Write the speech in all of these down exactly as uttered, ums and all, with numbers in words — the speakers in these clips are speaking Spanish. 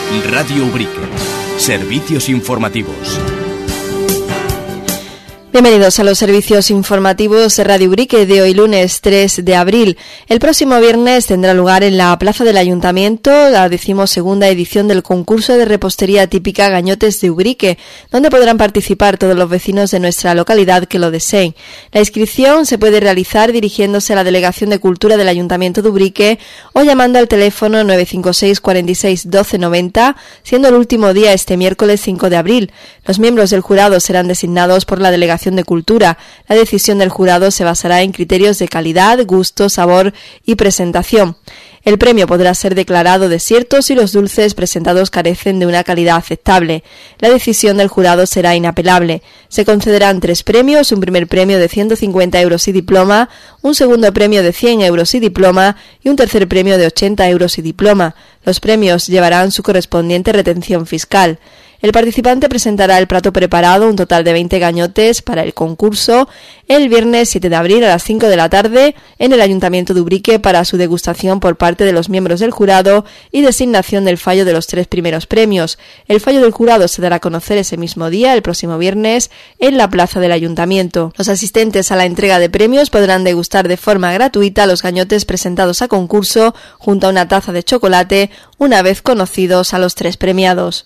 Radio Ubrique. Servicios informativos. Bienvenidos a los servicios informativos de Radio Ubrique de hoy lunes tres de abril. El próximo viernes tendrá lugar en la Plaza del Ayuntamiento la decimosegunda edición del concurso de repostería típica Gañotes de Ubrique, donde podrán participar todos los vecinos de nuestra localidad que lo deseen. La inscripción se puede realizar dirigiéndose a la Delegación de Cultura del Ayuntamiento de Ubrique o llamando al teléfono nueve cinco seis, cuatro seis, uno dos nueve cero, siendo el último día este miércoles cinco de abril. Los miembros del jurado serán designados por la Delegación de Cultura. La decisión del jurado se basará en criterios de calidad, gusto, sabor y presentación. El premio podrá ser declarado desierto si los dulces presentados carecen de una calidad aceptable. La decisión del jurado será inapelable. Se concederán tres premios, un primer premio de ciento cincuenta euros y diploma, un segundo premio de cien euros y diploma y un tercer premio de ochenta euros y diploma. Los premios llevarán su correspondiente retención fiscal. El participante presentará el plato preparado, un total de veinte gañotes, para el concurso el viernes siete de abril a las cinco de la tarde en el Ayuntamiento de Ubrique para su degustación por parte de los miembros del jurado y designación del fallo de los tres primeros premios. El fallo del jurado se dará a conocer ese mismo día, el próximo viernes, en la Plaza del Ayuntamiento. Los asistentes a la entrega de premios podrán degustar de forma gratuita los gañotes presentados a concurso junto a una taza de chocolate una vez conocidos a los tres premiados.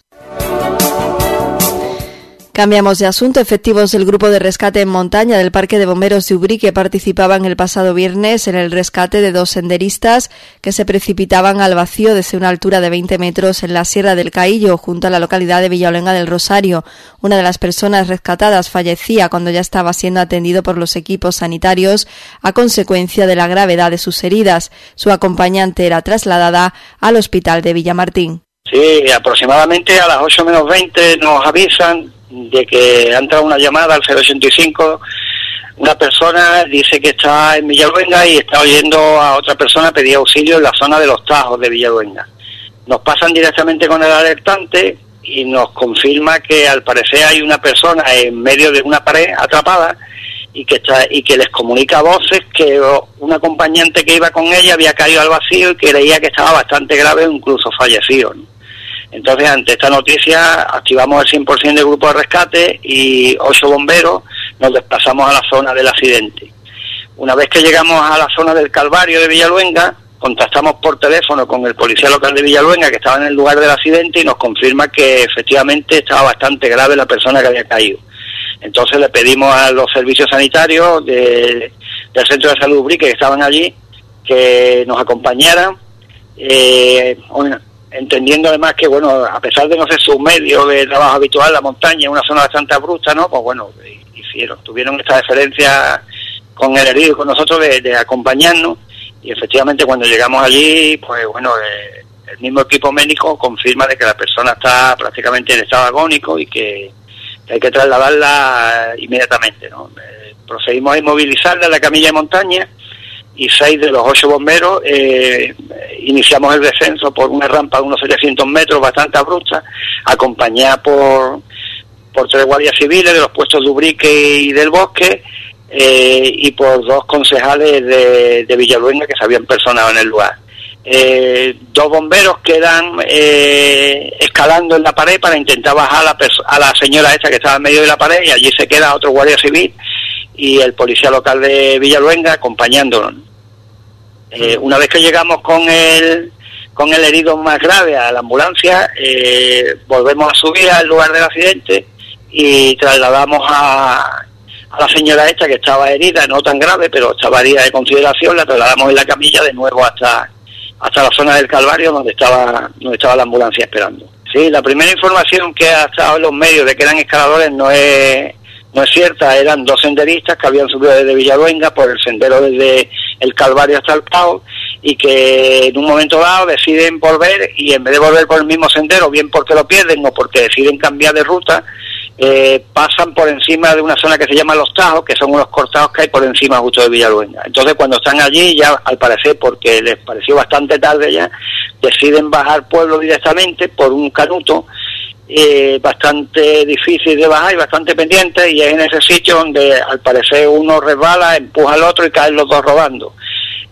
Cambiamos de asunto. Efectivos del Grupo de Rescate en Montaña del Parque de Bomberos de Ubrique participaban el pasado viernes en el rescate de dos senderistas que se precipitaban al vacío desde una altura de veinte metros en la Sierra del Caillo, junto a la localidad de Villaluenga del Rosario. Una de las personas rescatadas fallecía cuando ya estaba siendo atendido por los equipos sanitarios a consecuencia de la gravedad de sus heridas. Su acompañante era trasladada al hospital de Villamartín. Sí, aproximadamente a las ocho menos veinte nos avisan de que ha entrado una llamada al cero ochenta y cinco, una persona dice que está en Villaluenga y está oyendo a otra persona pedir auxilio en la zona de los Tajos de Villaluenga. Nos pasan directamente con el alertante y nos confirma que al parecer hay una persona en medio de una pared atrapada y que está y que les comunica a voces que un acompañante que iba con ella había caído al vacío y creía que estaba bastante grave o incluso fallecido, ¿no? Entonces, ante esta noticia, activamos el cien por ciento del grupo de rescate y ocho bomberos nos desplazamos a la zona del accidente. Una vez que llegamos a la zona del Calvario de Villaluenga, contactamos por teléfono con el policía local de Villaluenga que estaba en el lugar del accidente y nos confirma que efectivamente estaba bastante grave la persona que había caído. Entonces le pedimos a los servicios sanitarios de, del Centro de Salud Ubrique que estaban allí que nos acompañaran, eh, entendiendo además que, bueno, a pesar de no ser su medio de trabajo habitual, la montaña es una zona bastante abrupta, ¿no? Pues bueno, hicieron, tuvieron esta deferencia con el herido y con nosotros de, de acompañarnos, y efectivamente cuando llegamos allí, pues bueno, eh, el mismo equipo médico confirma de que la persona está prácticamente en estado agónico y que, que hay que trasladarla inmediatamente, ¿no? Eh, procedimos a inmovilizarla en la camilla de montaña y seis de los ocho bomberos eh, iniciamos el descenso por una rampa de unos setecientos metros bastante abrupta, acompañada por por tres guardias civiles de los puestos de Ubrique y del Bosque eh, y por dos concejales de, de Villaluenga que se habían personado en el lugar. Eh, dos bomberos quedan eh, escalando en la pared para intentar bajar a la, perso- a la señora esta que estaba en medio de la pared, y allí se queda otro guardia civil y el policía local de Villaluenga acompañándonos. Eh, una vez que llegamos con el con el herido más grave a la ambulancia, eh, volvemos a subir al lugar del accidente y trasladamos a, a la señora esta que estaba herida, no tan grave, pero estaba herida de consideración, la trasladamos en la camilla de nuevo hasta hasta la zona del Calvario donde estaba donde estaba la ambulancia esperando. Sí, la primera información que ha estado en los medios de que eran escaladores no es no es cierta. Eran dos senderistas que habían subido desde Villaluenga por el sendero desde el Calvario hasta el Pau y que en un momento dado deciden volver, y en vez de volver por el mismo sendero, bien porque lo pierden o porque deciden cambiar de ruta, eh, pasan por encima de una zona que se llama Los Tajos, que son unos cortados que hay por encima justo de Villaluenga. Entonces cuando están allí, ya al parecer, porque les pareció bastante tarde ya, deciden bajar pueblo directamente por un canuto eh, bastante difícil de bajar y bastante pendiente, y es en ese sitio donde al parecer uno resbala, empuja al otro y caen los dos rodando.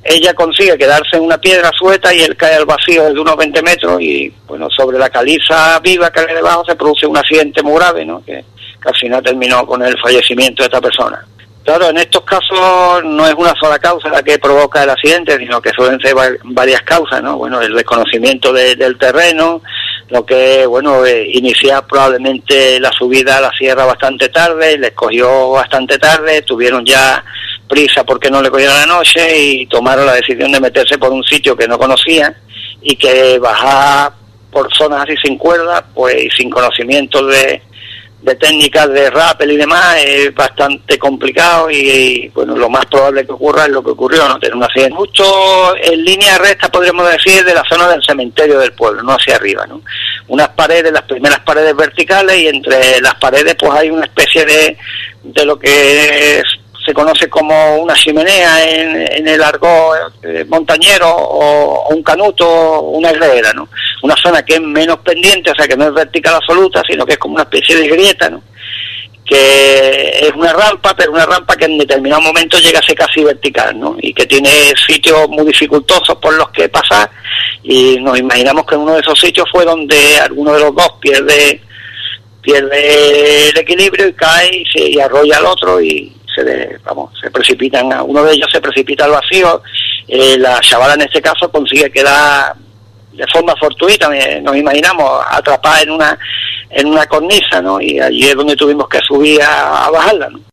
ella consigue quedarse en una piedra suelta y él cae al vacío de unos veinte metros y, bueno, sobre la caliza viva que hay debajo se produce un accidente muy grave, ¿no? Que, que al final terminó con el fallecimiento de esta persona. Claro, en estos casos no es una sola causa la que provoca el accidente, sino que suelen ser varias causas, ¿no? Bueno, el desconocimiento de, del terreno, lo que, bueno, eh, iniciar probablemente la subida a la sierra bastante tarde, les cogió bastante tarde, tuvieron ya prisa porque no le cogieron la noche y tomaron la decisión de meterse por un sitio que no conocían y que bajar por zonas así sin cuerda, pues sin conocimiento de de técnicas de rappel y demás es bastante complicado y, y bueno, lo más probable que ocurra es lo que ocurrió, no tener un accidente justo en línea recta, podríamos decir, de la zona del cementerio del pueblo, no hacia arriba, ¿no? Unas paredes, las primeras paredes verticales, y entre las paredes pues hay una especie de de lo que es, se conoce como una chimenea en, en el argot eh, montañero, o, o un canuto, o una herrera, ¿no? Una zona que es menos pendiente, o sea que no es vertical absoluta, sino que es como una especie de grieta, ¿no? Que es una rampa, pero una rampa que en determinado momento llega a ser casi vertical, ¿no? Y que tiene sitios muy dificultosos por los que pasar, y nos imaginamos que uno de esos sitios fue donde alguno de los dos pierde pierde el equilibrio y cae y, se, y arrolla al otro y se de, vamos se precipitan, uno de ellos se precipita al vacío, eh, la chavala en este caso consigue quedar de forma fortuita, nos imaginamos, atrapada en una en una cornisa, ¿no? Y allí es donde tuvimos que subir a, a bajarla, ¿no?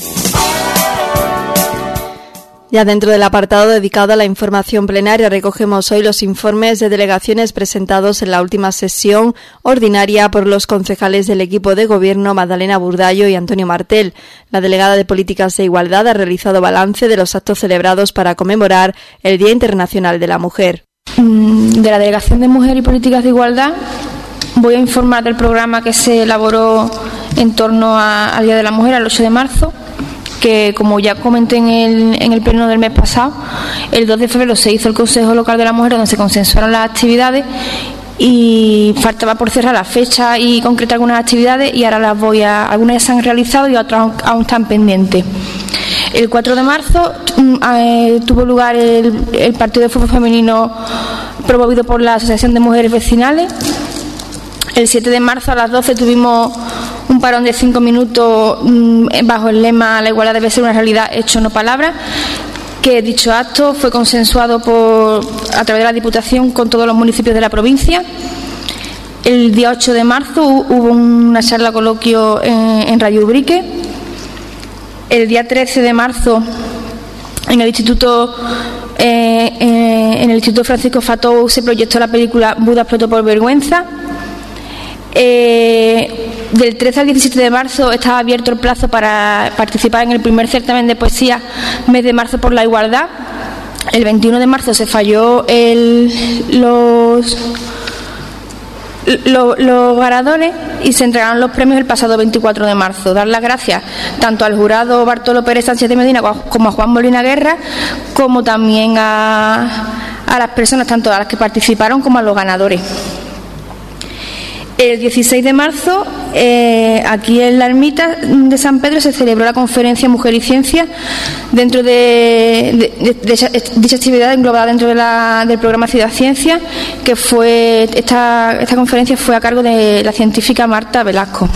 Ya dentro del apartado dedicado a la información plenaria recogemos hoy los informes de delegaciones presentados en la última sesión ordinaria por los concejales del equipo de gobierno Magdalena Burdallo y Antonio Martel. La delegada de Políticas de Igualdad ha realizado balance de los actos celebrados para conmemorar el Día Internacional de la Mujer. De la Delegación de Mujer y Políticas de Igualdad voy a informar del programa que se elaboró en torno a, al Día de la Mujer, al ocho de marzo, que, como ya comenté en el, en el pleno del mes pasado, el dos de febrero se hizo el Consejo Local de la Mujer, donde se consensuaron las actividades y faltaba por cerrar la fecha y concretar algunas actividades, y ahora las voy a, algunas ya se han realizado y otras aún están pendientes. El cuatro de marzo eh, tuvo lugar el, el partido de fútbol femenino promovido por la Asociación de Mujeres Vecinales. El siete de marzo a las doce tuvimos un parón de cinco minutos mmm, bajo el lema "La igualdad debe ser una realidad, hecho no palabras", que dicho acto fue consensuado por, a través de la Diputación con todos los municipios de la provincia. El día ocho de marzo hubo una charla coloquio en, en Radio Ubrique. El día trece de marzo en el Instituto eh, eh, en el Instituto Francisco Fatou se proyectó la película Buda explotó por vergüenza. Eh, del trece al diecisiete de marzo estaba abierto el plazo para participar en el primer certamen de poesía Mes de Marzo por la Igualdad. El veintiuno de marzo se falló el, los, los, los ganadores y se entregaron los premios el pasado veinticuatro de marzo. Dar las gracias tanto al jurado Bartolo Pérez Sánchez de Medina como a Juan Molina Guerra, como también a, a las personas, tanto a las que participaron como a los ganadores. El dieciséis de marzo, eh, aquí en la ermita de San Pedro, se celebró la conferencia Mujer y Ciencia, dentro de, de, de, de dicha actividad englobada dentro de la, del programa Ciudad Ciencia, que fue esta, esta conferencia fue a cargo de la científica Marta Velasco.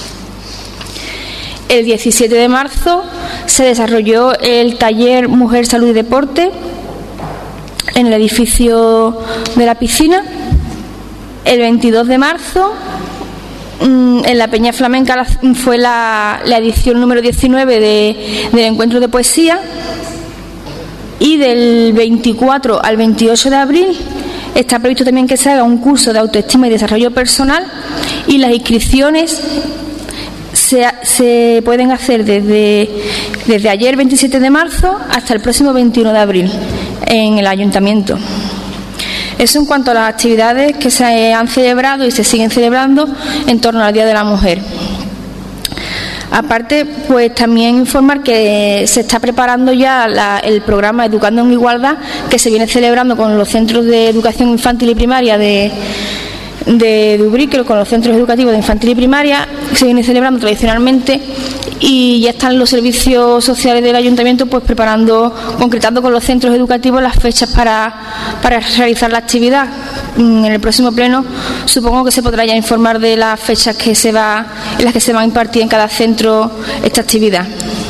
El diecisiete de marzo se desarrolló el taller Mujer, Salud y Deporte en el edificio de la piscina. El veintidós de marzo, en la Peña Flamenca, fue la, la edición número diecinueve de, del encuentro de poesía, y del veinticuatro al veintiocho de abril está previsto también que se haga un curso de autoestima y desarrollo personal, y las inscripciones se, se pueden hacer desde, desde ayer veintisiete de marzo hasta el próximo veintiuno de abril en el ayuntamiento. Eso en cuanto a las actividades que se han celebrado y se siguen celebrando en torno al Día de la Mujer. Aparte, pues también informar que se está preparando ya la, el programa Educando en Igualdad, que se viene celebrando con los centros de educación infantil y primaria de, de, de Ubrique, con los centros educativos de infantil y primaria, se viene celebrando tradicionalmente, y ya están los servicios sociales del ayuntamiento pues preparando, concretando con los centros educativos las fechas para, para realizar la actividad. En el próximo pleno supongo que se podrá ya informar de las fechas que se va, en las que se va a impartir en cada centro esta actividad.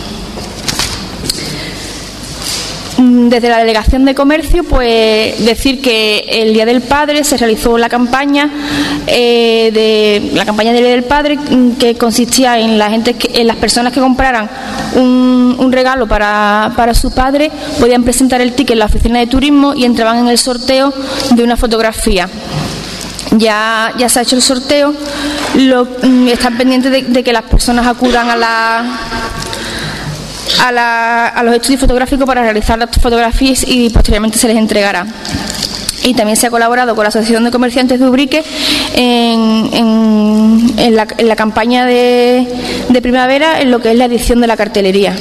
Desde la Delegación de Comercio, pues decir que el Día del Padre se realizó la campaña eh, de la campaña del Día del Padre, que consistía en la gente que, en las personas que compraran un, un regalo para, para su padre, podían presentar el ticket en la oficina de turismo y entraban en el sorteo de una fotografía. Ya, ya se ha hecho el sorteo. Lo, están pendientes de, de que las personas acudan a la A, la, a los estudios fotográficos para realizar las fotografías y posteriormente se les entregará. Y también se ha colaborado con la Asociación de Comerciantes de Ubrique en, en, en, la, en la campaña de, de primavera, en lo que es la edición de la cartelería.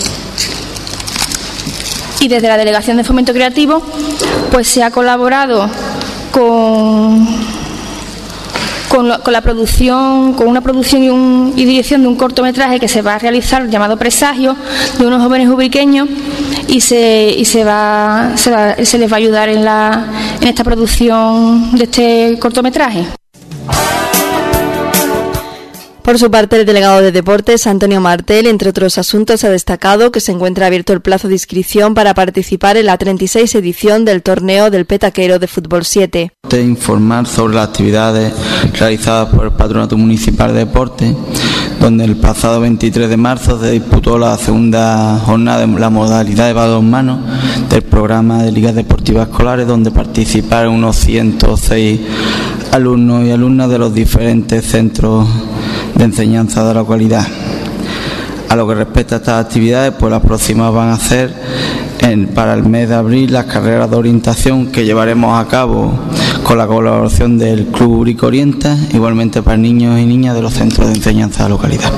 Y desde la Delegación de Fomento Creativo pues se ha colaborado con Con, lo, con la producción, con una producción y, un, y dirección de un cortometraje que se va a realizar llamado Presagio, de unos jóvenes ubriqueños, y se y se va se, va, se les va a ayudar en la en esta producción de este cortometraje. Por su parte, el delegado de Deportes, Antonio Martel, entre otros asuntos, ha destacado que se encuentra abierto el plazo de inscripción para participar en la treinta y seis edición del torneo del Petaquero de Fútbol siete. De informar sobre las actividades realizadas por el Patronato Municipal de Deportes, donde el pasado veintitrés de marzo se disputó la segunda jornada de la modalidad de balonmano del programa de ligas deportivas escolares, donde participaron unos ciento seis alumnos y alumnas de los diferentes centros de enseñanza de la localidad. A lo que respecta a estas actividades, pues las próximas van a ser en, para el mes de abril las carreras de orientación que llevaremos a cabo con la colaboración del Club Ubrique Orienta, igualmente para niños y niñas de los centros de enseñanza de la localidad.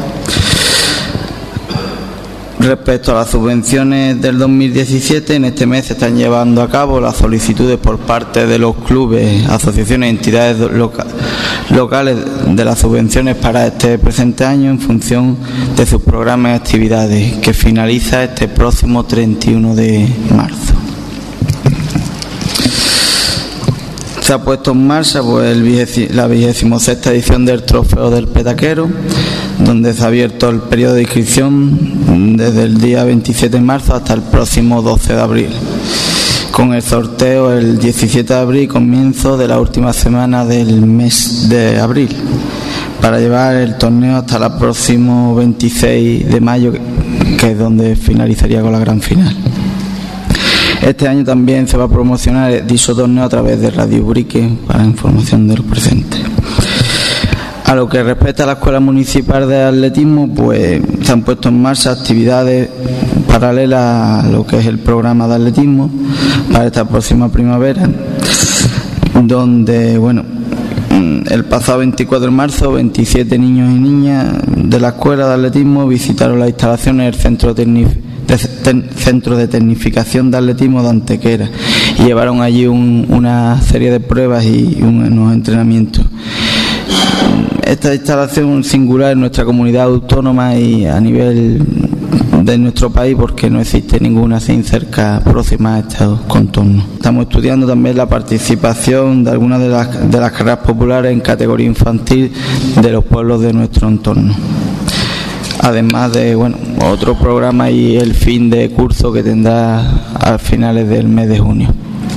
Respecto a las subvenciones del dos mil diecisiete, en este mes se están llevando a cabo las solicitudes por parte de los clubes, asociaciones e entidades loca locales de las subvenciones para este presente año en función de sus programas y actividades, que finaliza este próximo treinta y uno de marzo. Se ha puesto en marcha pues, el, la vigésima sexta edición del Trofeo del Petaquero, donde se ha abierto el periodo de inscripción desde el día veintisiete de marzo hasta el próximo doce de abril, con el sorteo el diecisiete de abril, comienzo de la última semana del mes de abril, para llevar el torneo hasta el próximo veintiséis de mayo, que es donde finalizaría con la gran final. Este año también se va a promocionar dicho torneo a través de Radio Ubrique para información de los presentes. A lo que respecta a la Escuela Municipal de Atletismo, pues se han puesto en marcha actividades paralelas a lo que es el programa de atletismo para esta próxima primavera, donde, bueno, el pasado veinticuatro de marzo, veintisiete niños y niñas de la Escuela de Atletismo visitaron las instalaciones del Centro Técnico de Centro de Tecnificación de Atletismo de Antequera y llevaron allí un, una serie de pruebas y unos entrenamientos. Esta instalación singular en nuestra comunidad autónoma y a nivel de nuestro país, porque no existe ninguna así cerca próxima a estos contornos. Estamos estudiando también la participación de algunas de las, de las carreras populares en categoría infantil de los pueblos de nuestro entorno. Además de, bueno, otro programa y el fin de curso que tendrá a finales del mes de junio.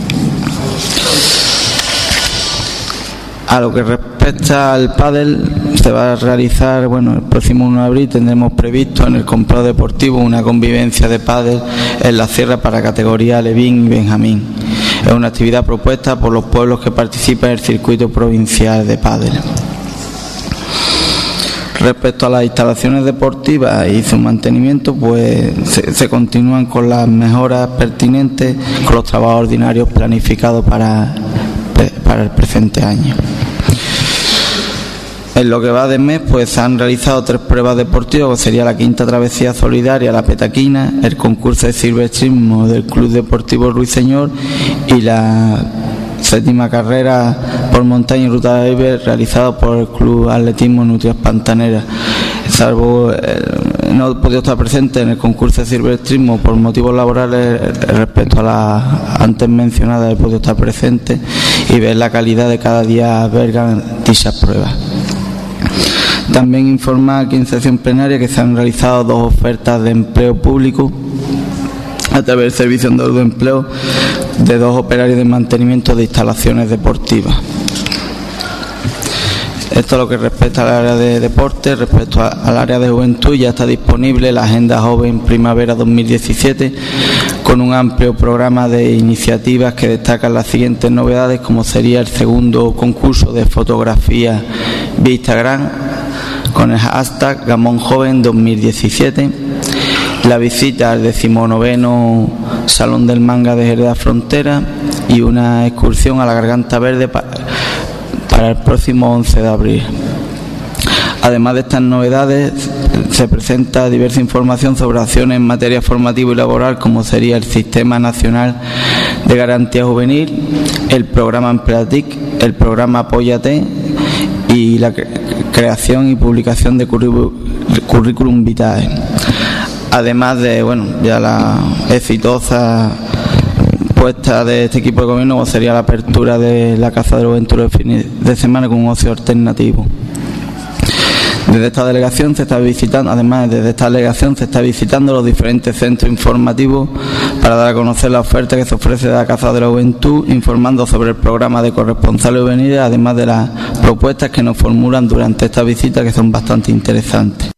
A lo que respecta al pádel, se va a realizar, bueno, el próximo uno de abril tendremos previsto en el complejo deportivo una convivencia de pádel en la sierra para categoría Levín y Benjamín. Es una actividad propuesta por los pueblos que participan en el circuito provincial de pádel. Respecto a las instalaciones deportivas y su mantenimiento, pues se, se continúan con las mejoras pertinentes con los trabajos ordinarios planificados para, para el presente año. En lo que va de mes, pues se han realizado tres pruebas deportivas, que sería la quinta travesía solidaria, la petaquina, el concurso de silvestrismo del Club Deportivo Ruiseñor y la séptima carrera por montaña y ruta de aire realizado por el Club Atletismo Nutrias Pantaneras. Salvo eh, no he podido estar presente en el concurso de silvestrismo por motivos laborales, respecto a la antes mencionada he podido estar presente y ver la calidad de cada día albergan dichas pruebas. También informa que en sesión plenaria que se han realizado dos ofertas de empleo público a través del Servicio Andaluz de Empleo de dos operarios de mantenimiento de instalaciones deportivas. Esto es lo que respecta al área de deporte. Respecto a, al área de juventud, ya está disponible la Agenda Joven Primavera dos mil diecisiete con un amplio programa de iniciativas que destacan las siguientes novedades, como sería el segundo concurso de fotografía vía Instagram con el hashtag Gamón Joven dos mil diecisiete, la visita al decimonoveno Salón del Manga de Jerez Frontera y una excursión a la Garganta Verde para, para el próximo once de abril. Además de estas novedades, se presenta diversa información sobre acciones en materia formativa y laboral, como sería el Sistema Nacional de Garantía Juvenil, el programa Empleatic, el programa Apóyate y la creación y publicación de currículum vitae. Además de, bueno, ya la exitosa puesta de este equipo de gobierno, como sería la apertura de la Casa de los Venturos de fines de semana con un ocio alternativo. Desde esta delegación se está visitando, además desde esta delegación se está visitando los diferentes centros informativos para dar a conocer la oferta que se ofrece de la Casa de la Juventud, informando sobre el programa de corresponsales juveniles, además de las propuestas que nos formulan durante esta visita, que son bastante interesantes.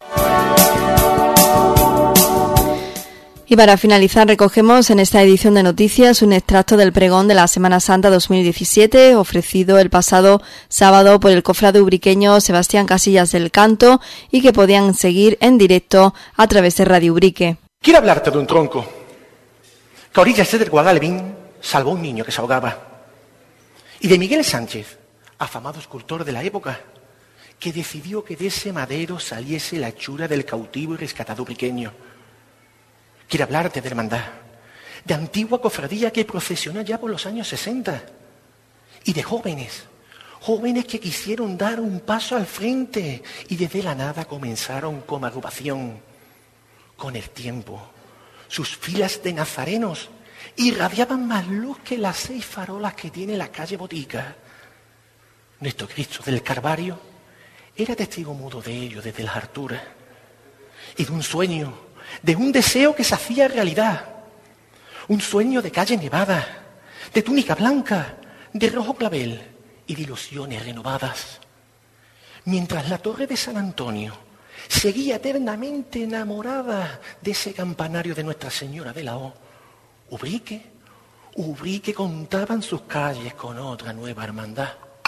Y para finalizar, recogemos en esta edición de noticias un extracto del pregón de la Semana Santa dos mil diecisiete, ofrecido el pasado sábado por el cofrade ubriqueño Sebastián Casillas del Canto, y que podían seguir en directo a través de Radio Ubrique. Quiero hablarte de un tronco que a orillas del Guadalquivir salvó a un niño que se ahogaba, y de Miguel Sánchez, afamado escultor de la época, que decidió que de ese madero saliese la hechura del cautivo y rescatado ubriqueño. Quiero hablarte de hermandad, de antigua cofradía que procesionó ya por los años sesenta, y de jóvenes, jóvenes que quisieron dar un paso al frente y desde la nada comenzaron como agrupación. Con el tiempo, sus filas de nazarenos irradiaban más luz que las seis farolas que tiene la calle Botica. Nuestro Cristo del Calvario era testigo mudo de ello desde las alturas, y de un sueño, de un deseo que se hacía realidad, un sueño de calle nevada, de túnica blanca, de rojo clavel y de ilusiones renovadas. Mientras la torre de San Antonio seguía eternamente enamorada de ese campanario de Nuestra Señora de la O, Ubrique, Ubrique contaban sus calles con otra nueva hermandad.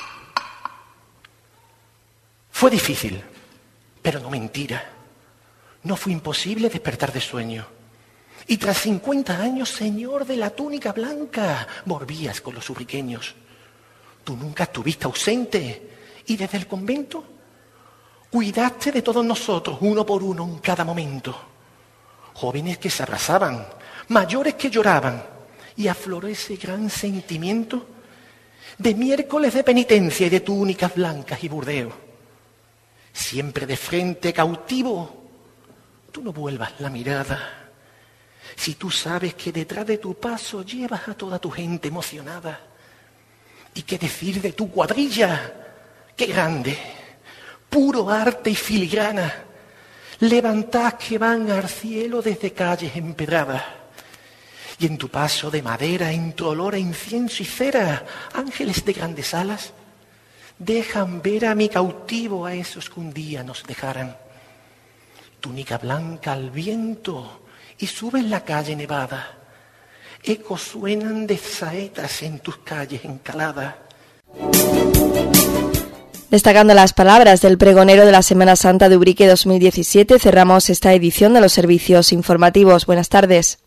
Fue difícil, pero no mentira. No fue imposible despertar de sueño. Y tras cincuenta años, señor de la túnica blanca, volvías con los ubriqueños. Tú nunca estuviste ausente, y desde el convento cuidaste de todos nosotros, uno por uno, en cada momento. Jóvenes que se abrazaban, mayores que lloraban, y afloró ese gran sentimiento de miércoles de penitencia y de túnicas blancas y burdeo. Siempre de frente, cautivo, tú no vuelvas la mirada. Si tú sabes que detrás de tu paso llevas a toda tu gente emocionada. ¿Y qué decir de tu cuadrilla? ¡Qué grande! Puro arte y filigrana. Levantás que van al cielo desde calles empedradas. Y en tu paso de madera, entre olor a incienso y cera, ángeles de grandes alas, dejan ver a mi cautivo, a esos que un día nos dejarán. Túnica blanca al viento y sube en la calle nevada. Ecos suenan de saetas en tus calles encaladas. Destacando las palabras del pregonero de la Semana Santa de Ubrique dos mil diecisiete, cerramos esta edición de los servicios informativos. Buenas tardes.